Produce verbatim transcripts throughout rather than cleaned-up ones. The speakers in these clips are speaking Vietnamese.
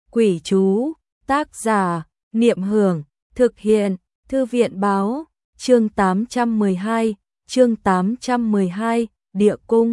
Quỷ chú, tác giả, Niệm Hưởng, thực hiện, Thư viện báo, chương tám trăm mười hai, chương tám trăm mười hai, địa cung.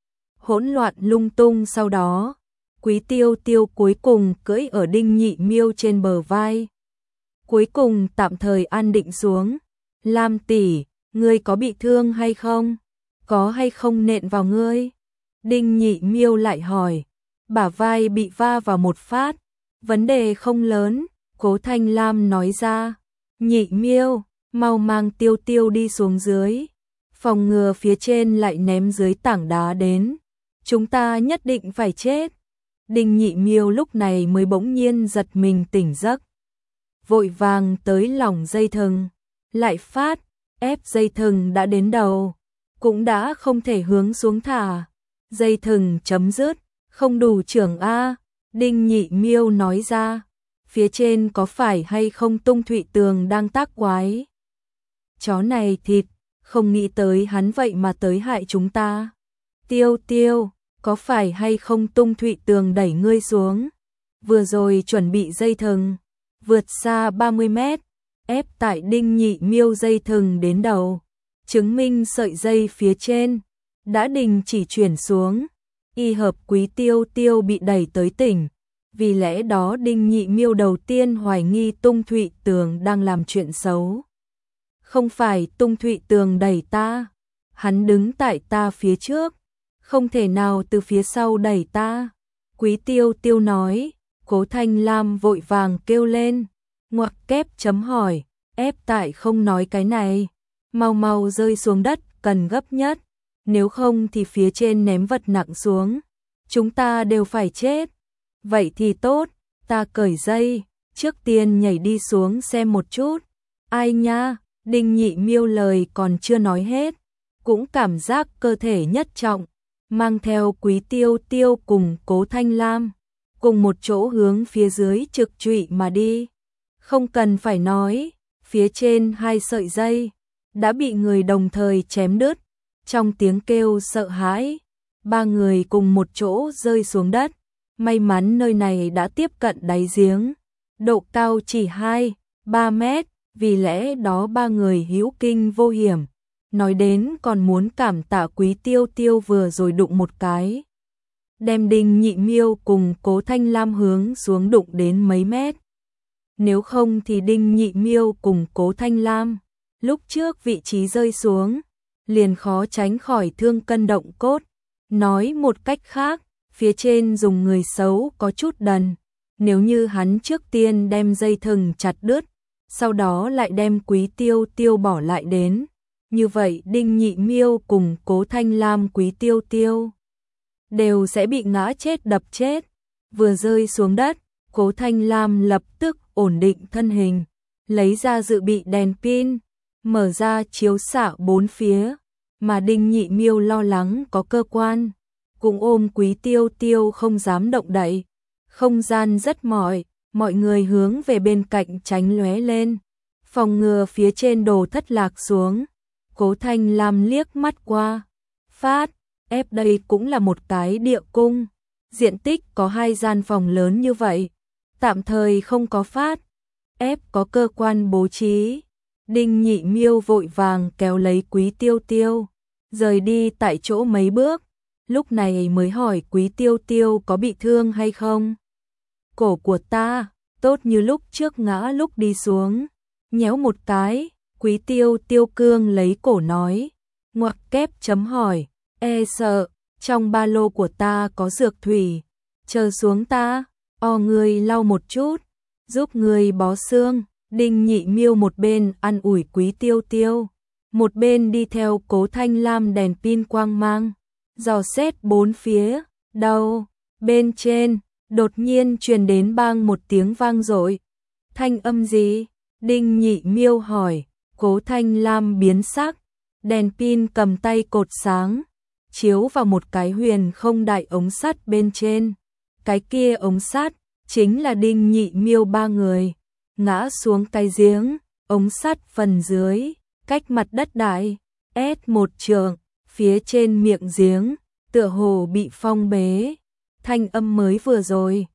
Hỗn loạn lung tung sau đó, Quý Tiêu Tiêu cuối cùng cưỡi ở Đinh Nhị Miêu trên bờ vai. Cuối cùng tạm thời an định xuống. Lam tỷ, ngươi có bị thương hay không? Có hay không nện vào ngươi? Đinh Nhị Miêu lại hỏi. Bả vai bị va vào một phát, vấn đề không lớn, Cố Thanh Lam nói ra. Nhị Miêu, mau mang Tiêu Tiêu đi xuống dưới, phòng ngừa phía trên lại ném dưới tảng đá đến, chúng ta nhất định phải chết. Đinh Nhị Miêu lúc này mới bỗng nhiên giật mình tỉnh giấc, vội vàng tới lỏng dây thừng, lại phát, ép dây thừng đã đến đầu, cũng đã không thể hướng xuống thả, dây thừng chấm dứt. Không đủ trưởng a, Đinh Nhị Miêu nói ra, phía trên có phải hay không Tung Thụy Tường đang tác quái? Chó này thịt, không nghĩ tới hắn vậy mà tới hại chúng ta. Tiêu Tiêu, có phải hay không Tung Thụy Tường đẩy ngươi xuống? Vừa rồi chuẩn bị dây thừng, vượt xa ba mươi mét, ép tại Đinh Nhị Miêu dây thừng đến đầu, chứng minh sợi dây phía trên đã đình chỉ chuyển xuống. Y hợp Quý Tiêu Tiêu bị đẩy tới tỉnh, vì lẽ đó Đinh Nhị Miêu đầu tiên hoài nghi Tung Thụy Tường đang làm chuyện xấu. Không phải Tung Thụy Tường đẩy ta, hắn đứng tại ta phía trước, không thể nào từ phía sau đẩy ta. Quý Tiêu Tiêu nói. Cố Thanh Lam vội vàng kêu lên, ngoặc kép chấm hỏi, ép tại không nói cái này, mau mau rơi xuống đất cần gấp nhất. Nếu không thì phía trên ném vật nặng xuống, chúng ta đều phải chết. Vậy thì tốt, ta cởi dây, trước tiên nhảy đi xuống xem một chút. Ai nha, Đinh Nhị Miêu lời còn chưa nói hết, cũng cảm giác cơ thể nhất trọng, mang theo Quý Tiêu Tiêu cùng Cố Thanh Lam, cùng một chỗ hướng phía dưới trực trụy mà đi. Không cần phải nói, phía trên hai sợi dây đã bị người đồng thời chém đứt. Trong tiếng kêu sợ hãi, ba người cùng một chỗ rơi xuống đất. May mắn nơi này đã tiếp cận đáy giếng, độ cao chỉ hai, ba mét, vì lẽ đó ba người hữu kinh vô hiểm. Nói đến còn muốn cảm tạ Quý Tiêu Tiêu vừa rồi đụng một cái, đem Đinh Nhị Miêu cùng Cố Thanh Lam hướng xuống đụng đến mấy mét. Nếu không thì Đinh Nhị Miêu cùng Cố Thanh Lam lúc trước vị trí rơi xuống liền khó tránh khỏi thương cân động cốt. Nói một cách khác, phía trên dùng người xấu có chút đần. Nếu như hắn trước tiên đem dây thừng chặt đứt, sau đó lại đem Quý Tiêu Tiêu bỏ lại đến, như vậy Đinh Nhị Miêu cùng Cố Thanh Lam Quý Tiêu Tiêu đều sẽ bị ngã chết đập chết. Vừa rơi xuống đất, Cố Thanh Lam lập tức ổn định thân hình, lấy ra dự bị đèn pin, mở ra chiếu xạ bốn phía, mà Đinh Nhị Miêu lo lắng có cơ quan, cũng ôm Quý Tiêu Tiêu không dám động đậy. Không gian rất mỏi, mọi người hướng về bên cạnh tránh lóe lên, phòng ngừa phía trên đồ thất lạc xuống. Cố Thanh Lam liếc mắt qua, phát, ép đây cũng là một cái địa cung, diện tích có hai gian phòng lớn như vậy, tạm thời không có phát, ép có cơ quan bố trí. Đinh Nhị Miêu vội vàng kéo lấy Quý Tiêu Tiêu, rời đi tại chỗ mấy bước, lúc này mới hỏi Quý Tiêu Tiêu có bị thương hay không. Cổ của ta, tốt như lúc trước ngã lúc đi xuống, nhéo một cái. Quý Tiêu Tiêu cương lấy cổ nói, ngoặc kép chấm hỏi, e sợ, trong ba lô của ta có dược thủy, chờ xuống ta, o người lau một chút, giúp người bó xương. Đinh Nhị Miêu một bên ăn ủi Quý Tiêu Tiêu, một bên đi theo Cố Thanh Lam đèn pin quang mang, dò xét bốn phía. Đâu, bên trên, đột nhiên truyền đến bang một tiếng vang dội. Thanh âm gì? Đinh Nhị Miêu hỏi. Cố Thanh Lam biến sắc, đèn pin cầm tay cột sáng, chiếu vào một cái huyền không đại ống sắt bên trên. Cái kia ống sắt chính là Đinh Nhị Miêu ba người ngã xuống cái giếng, ống sắt phần dưới, cách mặt đất đại S một trượng, phía trên miệng giếng, tựa hồ bị phong bế. Thanh âm mới vừa rồi,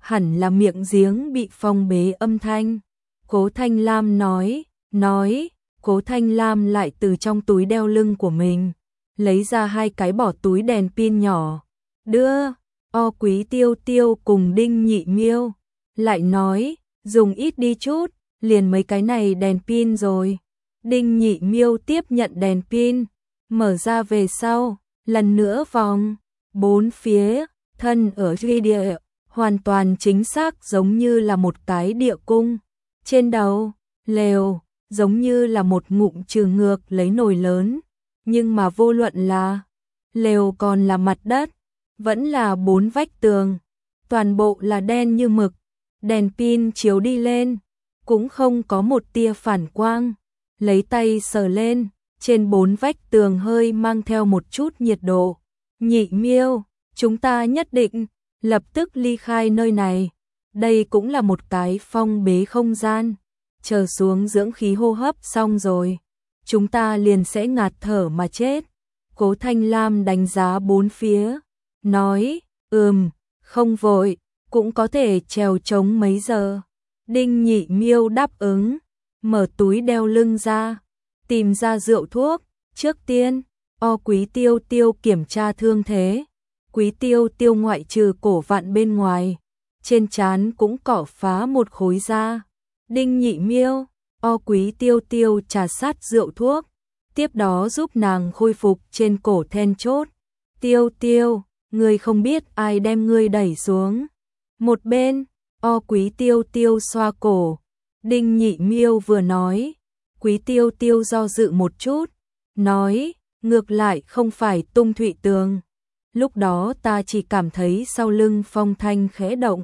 hẳn là miệng giếng bị phong bế âm thanh. Cố Thanh Lam nói, nói, Cố Thanh Lam lại từ trong túi đeo lưng của mình, lấy ra hai cái bỏ túi đèn pin nhỏ, đưa, O Quý Tiêu Tiêu cùng Đinh Nhị Miêu, lại nói, dùng ít đi chút, liền mấy cái này đèn pin rồi. Đinh Nhị Miêu tiếp nhận đèn pin, mở ra về sau, lần nữa vòng, bốn phía, thân ở địa, hoàn toàn chính xác giống như là một cái địa cung. Trên đầu, lều, giống như là một ngụm trừ ngược lấy nồi lớn, nhưng mà vô luận là lều còn là mặt đất, vẫn là bốn vách tường, toàn bộ là đen như mực, đèn pin chiếu đi lên, cũng không có một tia phản quang, lấy tay sờ lên, trên bốn vách tường hơi mang theo một chút nhiệt độ. Nhị Miêu, chúng ta nhất định lập tức ly khai nơi này, đây cũng là một cái phong bế không gian, chờ xuống dưỡng khí hô hấp xong rồi, chúng ta liền sẽ ngạt thở mà chết. Cố Thanh Lam đánh giá bốn phía, nói, ừm, không vội, cũng có thể trèo trống mấy giờ. Đinh Nhị Miêu đáp ứng, mở túi đeo lưng ra, tìm ra rượu thuốc, trước tiên, O Quý Tiêu Tiêu kiểm tra thương thế. Quý Tiêu Tiêu ngoại trừ cổ vặn bên ngoài, trên trán cũng cỏ phá một khối da. Đinh Nhị Miêu, O Quý Tiêu Tiêu trà sát rượu thuốc, tiếp đó giúp nàng khôi phục trên cổ then chốt. Tiêu Tiêu, ngươi không biết ai đem ngươi đẩy xuống. Một bên, O Quý Tiêu Tiêu xoa cổ. Đinh Nhị Miêu vừa nói, Quý Tiêu Tiêu do dự một chút, nói, ngược lại không phải Tung Thụy Tường. Lúc đó ta chỉ cảm thấy sau lưng phong thanh khẽ động.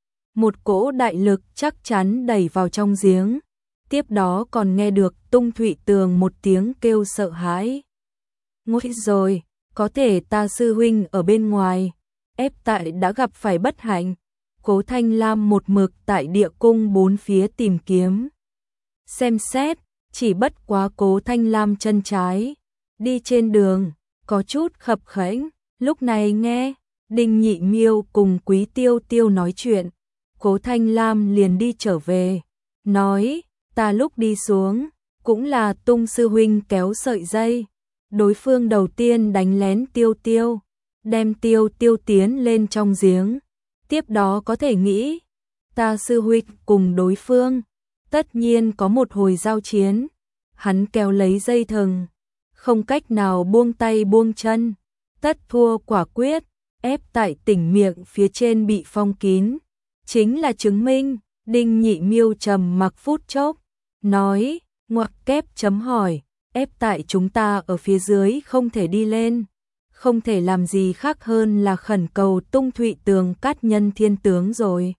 Một cỗ đại lực chắc chắn đẩy vào trong giếng. Tiếp đó còn nghe được Tung Thụy Tường một tiếng kêu sợ hãi. Ngôi rồi, có thể ta sư huynh ở bên ngoài, ép tại đã gặp phải bất hạnh. Cố Thanh Lam một mực tại địa cung bốn phía tìm kiếm. Xem xét, chỉ bất quá Cố Thanh Lam chân trái, đi trên đường, có chút khập khẽnh. Lúc này nghe, Đinh Nhị Miêu cùng Quý Tiêu Tiêu nói chuyện, Cố Thanh Lam liền đi trở về, nói, ta lúc đi xuống, cũng là Tung sư huynh kéo sợi dây. Đối phương đầu tiên đánh lén Tiêu Tiêu, đem Tiêu Tiêu tiến lên trong giếng. Tiếp đó có thể nghĩ, ta sư huynh cùng đối phương, tất nhiên có một hồi giao chiến. Hắn kéo lấy dây thừng, không cách nào buông tay buông chân, tất thua quả quyết, ép tại tỉnh miệng phía trên bị phong kín. Chính là chứng minh. Đinh Nhị Miêu trầm mặc phút chốc, nói, ngoặc kép chấm hỏi, ép tại chúng ta ở phía dưới không thể đi lên, không thể làm gì khác hơn là khẩn cầu Tung Thụy Tường cát nhân thiên tướng rồi.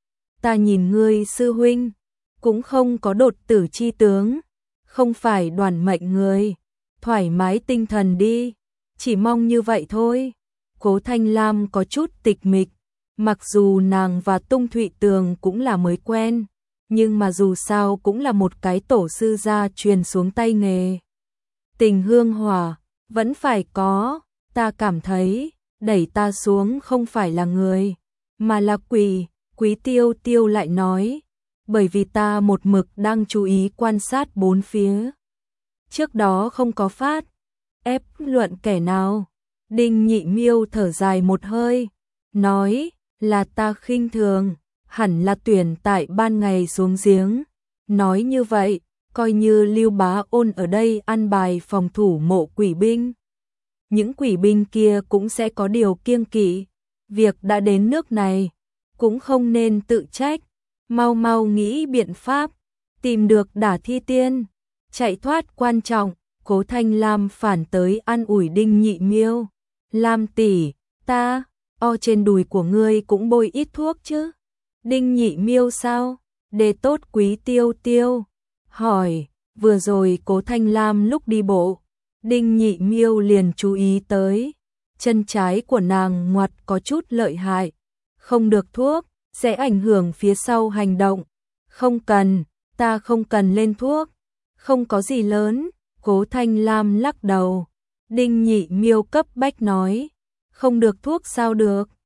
Ta nhìn ngươi sư huynh, cũng không có đột tử chi tướng, không phải đoàn mệnh người, thoải mái tinh thần đi, chỉ mong như vậy thôi. Cố Thanh Lam có chút tịch mịch, mặc dù nàng và Tung Thụy Tường cũng là mới quen, nhưng mà dù sao cũng là một cái tổ sư gia truyền xuống tay nghề. Tình hương hỏa, vẫn phải có, ta cảm thấy, đẩy ta xuống không phải là người, mà là quỷ. Quý Tiêu Tiêu lại nói, bởi vì ta một mực đang chú ý quan sát bốn phía. Trước đó không có phát, ép luận kẻ nào. Đinh Nhị Miêu thở dài một hơi, nói, là ta khinh thường, hẳn là tuyển tại ban ngày xuống giếng. Nói như vậy, coi như Lưu Bá Ôn ở đây ăn bài phòng thủ mộ quỷ binh. Những quỷ binh kia cũng sẽ có điều kiêng kỵ, việc đã đến nước này, cũng không nên tự trách, mau mau nghĩ biện pháp, tìm được Đả Thi Tiên, chạy thoát quan trọng. Cố Thanh Lam phản tới an ủi Đinh Nhị Miêu, Lam tỷ, ta, o trên đùi của ngươi cũng bôi ít thuốc chứ. Đinh Nhị Miêu sao? Đề tốt Quý Tiêu Tiêu, hỏi, vừa rồi Cố Thanh Lam lúc đi bộ, Đinh Nhị Miêu liền chú ý tới, chân trái của nàng ngoặt có chút lợi hại, không được thuốc, sẽ ảnh hưởng phía sau hành động. Không cần, ta không cần lên thuốc, không có gì lớn. Cố Thanh Lam lắc đầu. Đinh Nhị Miêu cấp bách nói, không được thuốc sao được,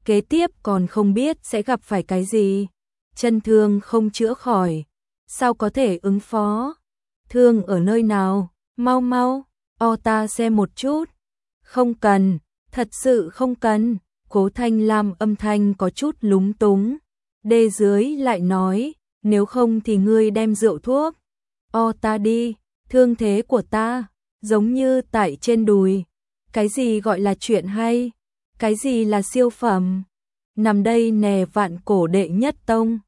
kế tiếp còn không biết sẽ gặp phải cái gì. Chân thương không chữa khỏi, sao có thể ứng phó? Thương ở nơi nào? Mau mau, o ta xem một chút. Không cần, thật sự không cần. Cố Thanh Lam âm thanh có chút lúng túng. Đê dưới lại nói, nếu không thì ngươi đem rượu thuốc. O ta đi, thương thế của ta, giống như tại trên đùi. Cái gì gọi là chuyện hay? Cái gì là siêu phẩm? Nằm đây nè vạn cổ đệ nhất tông.